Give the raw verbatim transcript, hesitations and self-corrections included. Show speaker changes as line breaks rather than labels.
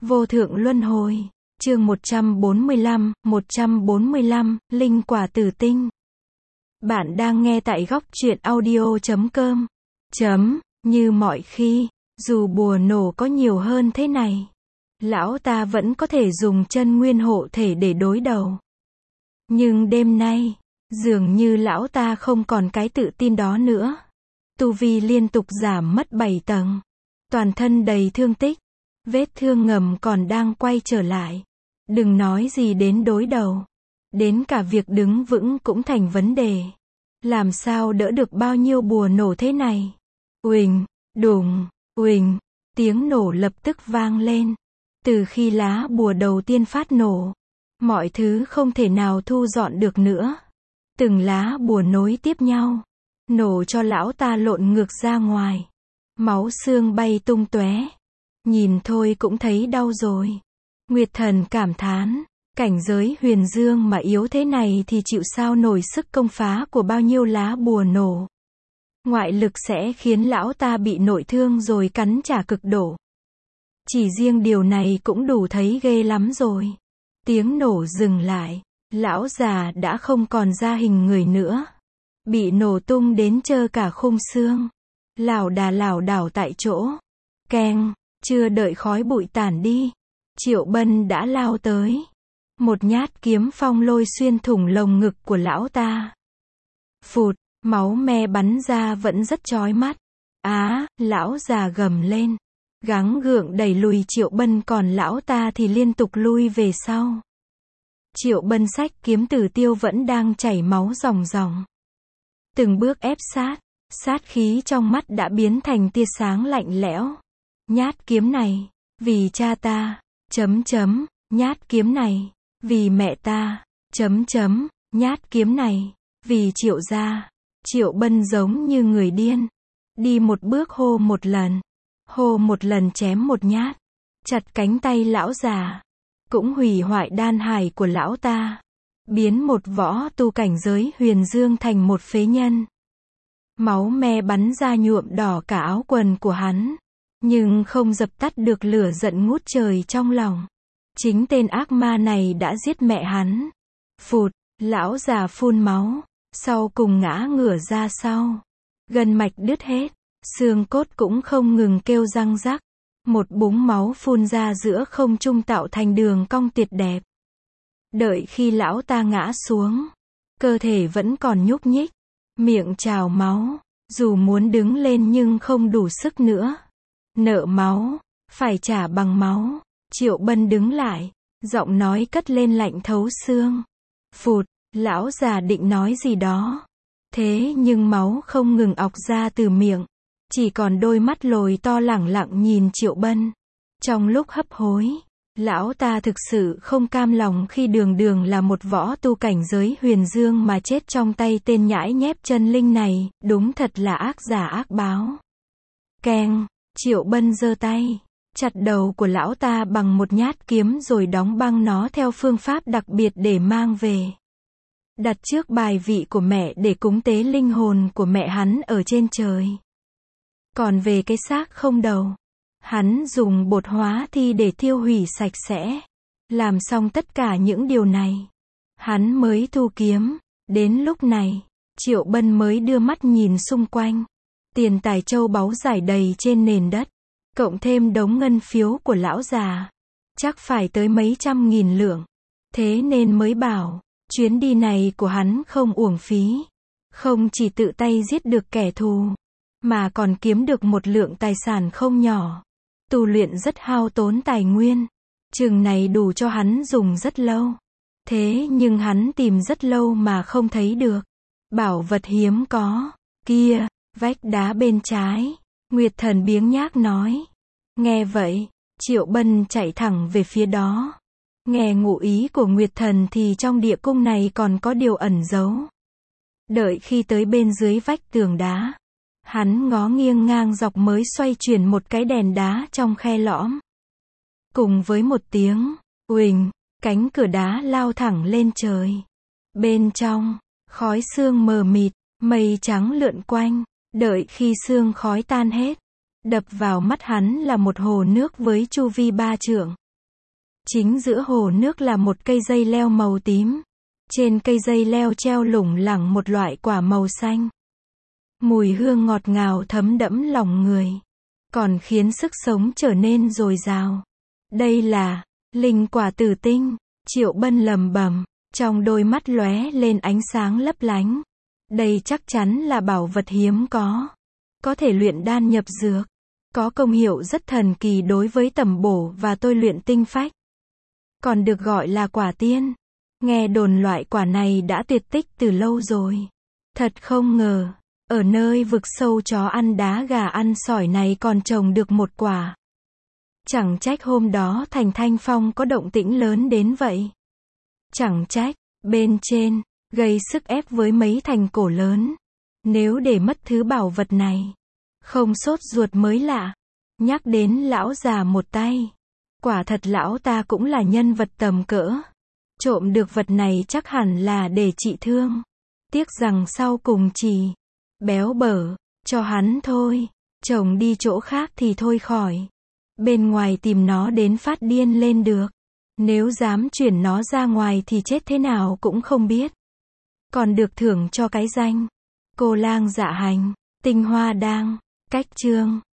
Vô thượng luân hồi. Chương một trăm bốn mươi lăm, một trăm bốn mươi lăm, Linh quả tử tinh. Bạn đang nghe tại góc truyện audio chấm com. Chấm, như mọi khi, dù bùa nổ có nhiều hơn thế này, lão ta vẫn có thể dùng chân nguyên hộ thể để đối đầu. Nhưng đêm nay, dường như lão ta không còn cái tự tin đó nữa. Tu vi liên tục giảm mất bảy tầng. Toàn thân đầy thương tích. Vết thương ngầm còn đang quay trở lại. Đừng nói gì đến đối đầu. Đến cả việc đứng vững cũng thành vấn đề. Làm sao đỡ được bao nhiêu bùa nổ thế này? Uỳnh, đùng, uỳnh, tiếng nổ lập tức vang lên. Từ khi lá bùa đầu tiên phát nổ, mọi thứ không thể nào thu dọn được nữa. Từng lá bùa nối tiếp nhau, nổ cho lão ta lộn ngược ra ngoài. Máu xương bay tung tóe. Nhìn thôi cũng thấy đau rồi. Nguyệt Thần cảm thán, cảnh giới huyền dương mà yếu thế này thì chịu sao nổi sức công phá của bao nhiêu lá bùa nổ. Ngoại lực sẽ khiến lão ta bị nội thương rồi cắn trả cực độ. Chỉ riêng điều này cũng đủ thấy ghê lắm rồi. Tiếng nổ dừng lại, lão già đã không còn ra hình người nữa. Bị nổ tung đến trơ cả khung xương. Lảo đà lảo đảo tại chỗ. Keng, chưa đợi khói bụi tản đi, Triệu Bân đã lao tới. Một nhát kiếm phong lôi xuyên thủng lồng ngực của lão ta. Phụt, máu me bắn ra vẫn rất chói mắt. Á, lão già gầm lên. Gắng gượng đẩy lùi Triệu Bân, còn lão ta thì liên tục lui về sau. Triệu Bân xách kiếm Tử Tiêu vẫn đang chảy máu ròng ròng. Từng bước ép sát, sát khí trong mắt đã biến thành tia sáng lạnh lẽo. Nhát kiếm này, vì cha ta, chấm chấm, nhát kiếm này, vì mẹ ta, chấm chấm, nhát kiếm này, vì Triệu gia. Triệu Bân giống như người điên. Đi một bước hô một lần. Hô một lần chém một nhát. Chặt cánh tay lão già. Cũng hủy hoại đan hải của lão ta. Biến một võ tu cảnh giới huyền dương thành một phế nhân. Máu me bắn ra nhuộm đỏ cả áo quần của hắn. Nhưng không dập tắt được lửa giận ngút trời trong lòng. Chính tên ác ma này đã giết mẹ hắn. Phụt, lão già phun máu. Sau cùng ngã ngửa ra sau. Gân mạch đứt hết. Xương cốt cũng không ngừng kêu răng rắc. Một búng máu phun ra giữa không trung tạo thành đường cong tuyệt đẹp. Đợi khi lão ta ngã xuống, cơ thể vẫn còn nhúc nhích. Miệng trào máu. Dù muốn đứng lên nhưng không đủ sức nữa. Nợ máu, phải trả bằng máu. Triệu Bân đứng lại, giọng nói cất lên lạnh thấu xương. Phụt, lão già định nói gì đó. Thế nhưng máu không ngừng ọc ra từ miệng. Chỉ còn đôi mắt lồi to lẳng lặng nhìn Triệu Bân. Trong lúc hấp hối, lão ta thực sự không cam lòng khi đường đường là một võ tu cảnh giới huyền dương mà chết trong tay tên nhãi nhép chân linh này, đúng thật là ác giả ác báo. Keng, Triệu Bân giơ tay, chặt đầu của lão ta bằng một nhát kiếm rồi đóng băng nó theo phương pháp đặc biệt để mang về. Đặt trước bài vị của mẹ để cúng tế linh hồn của mẹ hắn ở trên trời. Còn về cái xác không đầu, hắn dùng bột hóa thi để tiêu hủy sạch sẽ. Làm xong tất cả những điều này, hắn mới thu kiếm. Đến lúc này, Triệu Bân mới đưa mắt nhìn xung quanh. Tiền tài châu báu rải đầy trên nền đất. Cộng thêm đống ngân phiếu của lão già. Chắc phải tới mấy trăm nghìn lượng. Thế nên mới bảo, chuyến đi này của hắn không uổng phí. Không chỉ tự tay giết được kẻ thù, mà còn kiếm được một lượng tài sản không nhỏ. Tu luyện rất hao tốn tài nguyên. Chừng này đủ cho hắn dùng rất lâu. Thế nhưng hắn tìm rất lâu mà không thấy được. Bảo vật hiếm có. Kia, vách đá bên trái. Nguyệt Thần biếng nhác nói. Nghe vậy, Triệu Bân chạy thẳng về phía đó. Nghe ngụ ý của Nguyệt Thần thì trong địa cung này còn có điều ẩn giấu. Đợi khi tới bên dưới vách tường đá, hắn ngó nghiêng ngang dọc mới xoay chuyển một cái đèn đá trong khe lõm. Cùng với một tiếng uỳnh, cánh cửa đá lao thẳng lên trời. Bên trong, khói sương mờ mịt, mây trắng lượn quanh. Đợi khi sương khói tan hết, đập vào mắt hắn là một hồ nước với chu vi ba trượng. Chính giữa hồ nước là một cây dây leo màu tím. Trên cây dây leo treo lủng lẳng một loại quả màu xanh. Mùi hương ngọt ngào thấm đẫm lòng người, còn khiến sức sống trở nên dồi dào. Đây là linh quả tử tinh, Triệu Bân lẩm bẩm, trong đôi mắt lóe lên ánh sáng lấp lánh. Đây chắc chắn là bảo vật hiếm có, có thể luyện đan nhập dược, có công hiệu rất thần kỳ đối với tẩm bổ và tôi luyện tinh phách. Còn được gọi là quả tiên. Nghe đồn loại quả này đã tuyệt tích từ lâu rồi. Thật không ngờ, ở nơi vực sâu chó ăn đá gà ăn sỏi này còn trồng được một quả. Chẳng trách hôm đó thành Thanh Phong có động tĩnh lớn đến vậy. Chẳng trách, bên trên, gây sức ép với mấy thành cổ lớn. Nếu để mất thứ bảo vật này, không sốt ruột mới lạ. Nhắc đến lão già một tay. Quả thật lão ta cũng là nhân vật tầm cỡ. Trộm được vật này chắc hẳn là để trị thương. Tiếc rằng sau cùng chỉ béo bở, cho hắn thôi. Chồng đi chỗ khác thì thôi khỏi. Bên ngoài tìm nó đến phát điên lên được. Nếu dám chuyển nó ra ngoài thì chết thế nào cũng không biết. Còn được thưởng cho cái danh Cô lang dạ hành, tinh hoa đang, cách chương.